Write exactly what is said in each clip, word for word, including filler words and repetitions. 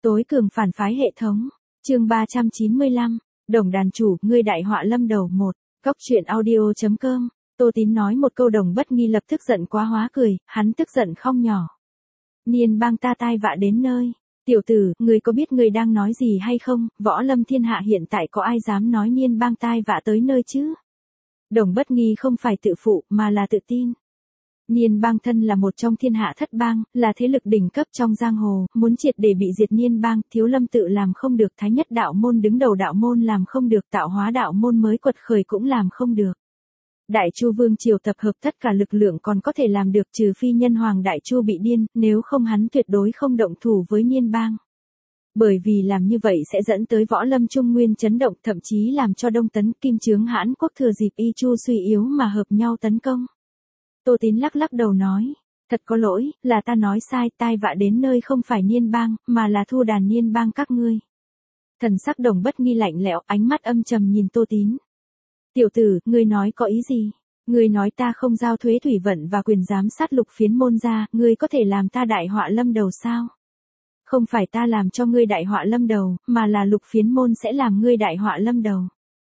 Tối cường phản phái hệ thống. Chương ba trăm chín mươi lăm. Đồng đàn chủ, ngươi đại họa lâm đầu một. Góc truyện audio chấm com. Tô Tín nói một câu Đồng Bất Nghi lập tức giận quá hóa cười, hắn tức giận không nhỏ. Niên bang ta tai vạ đến nơi. Tiểu tử, ngươi có biết ngươi đang nói gì hay không? Võ lâm thiên hạ hiện tại có ai dám nói Niên bang tai vạ tới nơi chứ? Đồng Bất Nghi không phải tự phụ mà là tự tin. Niên bang thân là một trong thiên hạ thất bang, là thế lực đỉnh cấp trong giang hồ, muốn triệt để bị diệt Niên bang, Thiếu Lâm tự làm không được, Thái Nhất đạo môn đứng đầu đạo môn làm không được, Tạo Hóa đạo môn mới quật khởi cũng làm không được. Đại Chu Vương triều tập hợp tất cả lực lượng còn có thể làm được, trừ phi nhân hoàng Đại Chu bị điên, nếu không hắn tuyệt đối không động thủ với Niên bang. Bởi vì làm như vậy sẽ dẫn tới võ lâm trung nguyên chấn động, thậm chí làm cho Đông Tấn Kim Chướng Hãn quốc thừa dịp Y Chu suy yếu mà hợp nhau tấn công. Tô Tín lắc lắc đầu nói, thật có lỗi, là ta nói sai, tai vạ đến nơi không phải Niên bang, mà là Thu đàn Niên bang các ngươi. Thần sắc Đồng Bất Nghi lạnh lẽo, ánh mắt âm trầm nhìn Tô Tín. Tiểu tử, ngươi nói có ý gì? Ngươi nói ta không giao thuế thủy vận và quyền giám sát Lục Phiến môn ra, ngươi có thể làm ta đại họa lâm đầu sao? Không phải ta làm cho ngươi đại họa lâm đầu, mà là Lục Phiến môn sẽ làm ngươi đại họa lâm đầu.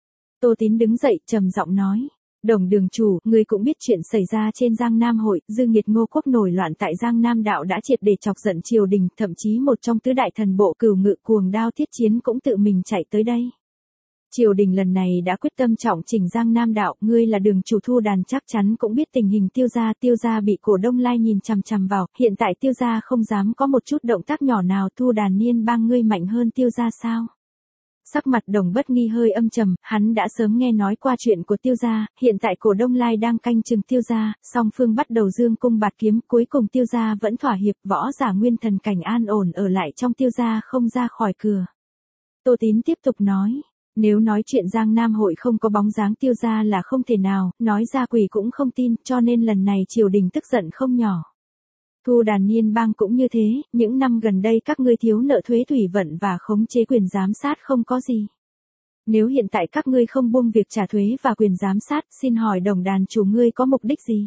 Tô Tín đứng dậy, trầm giọng nói. Đồng đường chủ, ngươi cũng biết chuyện xảy ra trên Giang Nam hội, dư nghiệt Ngô Quốc nổi loạn tại Giang Nam đạo đã triệt để chọc giận triều đình, thậm chí một trong tứ đại thần bộ Cửu Ngự Cuồng Đao Thiết Chiến cũng tự mình chạy tới đây. Triều đình lần này đã quyết tâm trọng chỉnh Giang Nam đạo, ngươi là đường chủ Thu đàn chắc chắn cũng biết tình hình Tiêu gia, Tiêu gia bị cổ Đông Lai nhìn chằm chằm vào, hiện tại Tiêu gia không dám có một chút động tác nhỏ nào, Thu đàn Niên bang ngươi mạnh hơn Tiêu gia sao? Sắc mặt Đồng Bất Nghi hơi âm trầm, hắn đã sớm nghe nói qua chuyện của Tiêu gia, hiện tại cổ Đông Lai đang canh chừng Tiêu gia, song phương bắt đầu dương cung bạt kiếm, cuối cùng Tiêu gia vẫn thỏa hiệp, võ giả nguyên thần cảnh an ổn ở lại trong Tiêu gia không ra khỏi cửa. Tô Tín tiếp tục nói, nếu nói chuyện Giang Nam hội không có bóng dáng Tiêu gia là không thể nào, nói ra quỷ cũng không tin, cho nên lần này triều đình tức giận không nhỏ. Thu đàn Niên bang cũng như thế, những năm gần đây các ngươi thiếu nợ thuế thủy vận và khống chế quyền giám sát không có gì. Nếu hiện tại các ngươi không buông việc trả thuế và quyền giám sát, xin hỏi Đồng đàn chủ ngươi có mục đích gì?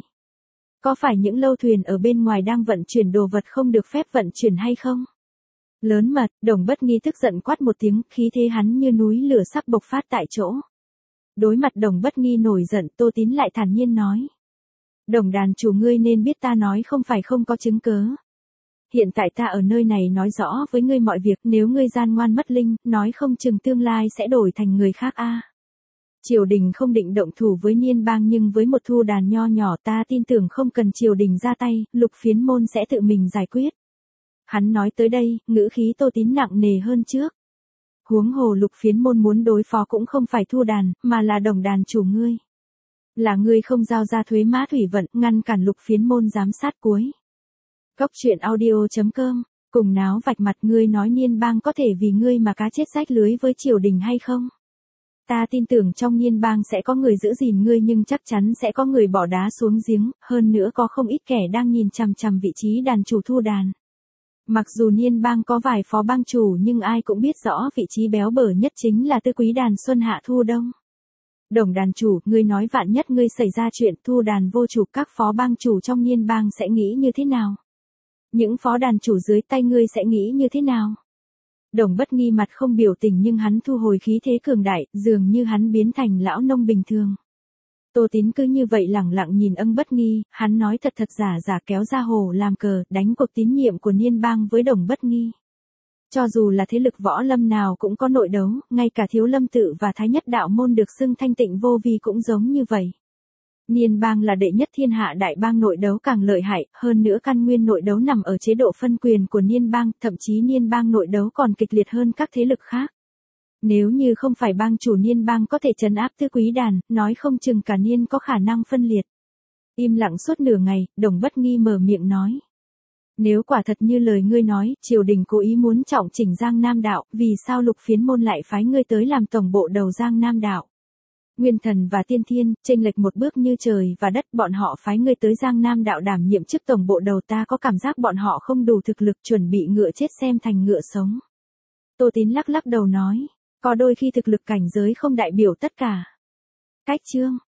Có phải những lâu thuyền ở bên ngoài đang vận chuyển đồ vật không được phép vận chuyển hay không? Lớn mật, Đồng Bất Nghi tức giận quát một tiếng, khí thế hắn như núi lửa sắp bộc phát tại chỗ. Đối mặt Đồng Bất Nghi nổi giận, Tô Tín lại thản nhiên nói. Đồng đàn chủ ngươi nên biết ta nói không phải không có chứng cớ. Hiện tại ta ở nơi này nói rõ với ngươi mọi việc, nếu ngươi gian ngoan mất linh, nói không chừng tương lai sẽ đổi thành người khác a. Triều đình không định động thủ với Niên bang nhưng với một Thu đàn nho nhỏ ta tin tưởng không cần triều đình ra tay, Lục Phiến môn sẽ tự mình giải quyết. Hắn nói tới đây, ngữ khí Tô Tín nặng nề hơn trước. Huống hồ Lục Phiến môn muốn đối phó cũng không phải Thu đàn, mà là Đồng đàn chủ ngươi. Là ngươi không giao ra thuế má thủy vận, ngăn cản Lục Phiến môn giám sát cuối. Góc truyện audio chấm com. Cùng náo vạch mặt, ngươi nói Niên bang có thể vì ngươi mà cá chết rách lưới với triều đình hay không? Ta tin tưởng trong Niên bang sẽ có người giữ gìn ngươi nhưng chắc chắn sẽ có người bỏ đá xuống giếng, hơn nữa có không ít kẻ đang nhìn chằm chằm vị trí đàn chủ Thu đàn. Mặc dù Niên bang có vài phó bang chủ nhưng ai cũng biết rõ vị trí béo bở nhất chính là Tư Quý đàn Xuân Hạ Thu Đông. Đồng đàn chủ, ngươi nói vạn nhất ngươi xảy ra chuyện Thu đàn vô chủ, các phó bang chủ trong Niên bang sẽ nghĩ như thế nào? Những phó đàn chủ dưới tay ngươi sẽ nghĩ như thế nào? Đồng Bất Nghi mặt không biểu tình nhưng hắn thu hồi khí thế cường đại, dường như hắn biến thành lão nông bình thường. Tô Tín cứ như vậy lẳng lặng nhìn Âm Bất Nghi, hắn nói thật thật giả giả kéo ra hồ làm cờ, đánh cuộc tín nhiệm của Niên bang với Đồng Bất Nghi. Cho dù là thế lực võ lâm nào cũng có nội đấu, ngay cả Thiếu Lâm tự và Thái Nhất đạo môn được xưng thanh tịnh vô vi cũng giống như vậy. Niên bang là đệ nhất thiên hạ đại bang, nội đấu càng lợi hại, hơn nữa căn nguyên nội đấu nằm ở chế độ phân quyền của Niên bang, thậm chí Niên bang nội đấu còn kịch liệt hơn các thế lực khác. Nếu như không phải bang chủ Niên bang có thể trấn áp Tư Quý đàn, nói không chừng cả Niên có khả năng phân liệt. Im lặng suốt nửa ngày, Đồng Bất Nghi mở miệng nói. Nếu quả thật như lời ngươi nói, triều đình cố ý muốn trọng chỉnh Giang Nam đạo, vì sao Lục Phiến môn lại phái ngươi tới làm tổng bộ đầu Giang Nam đạo? Nguyên thần và tiên thiên, chênh lệch một bước như trời và đất, bọn họ phái ngươi tới Giang Nam đạo đảm nhiệm chức tổng bộ đầu, ta có cảm giác bọn họ không đủ thực lực, chuẩn bị ngựa chết xem thành ngựa sống. Tô Tín lắc lắc đầu nói, có đôi khi thực lực cảnh giới không đại biểu tất cả. Cách chương.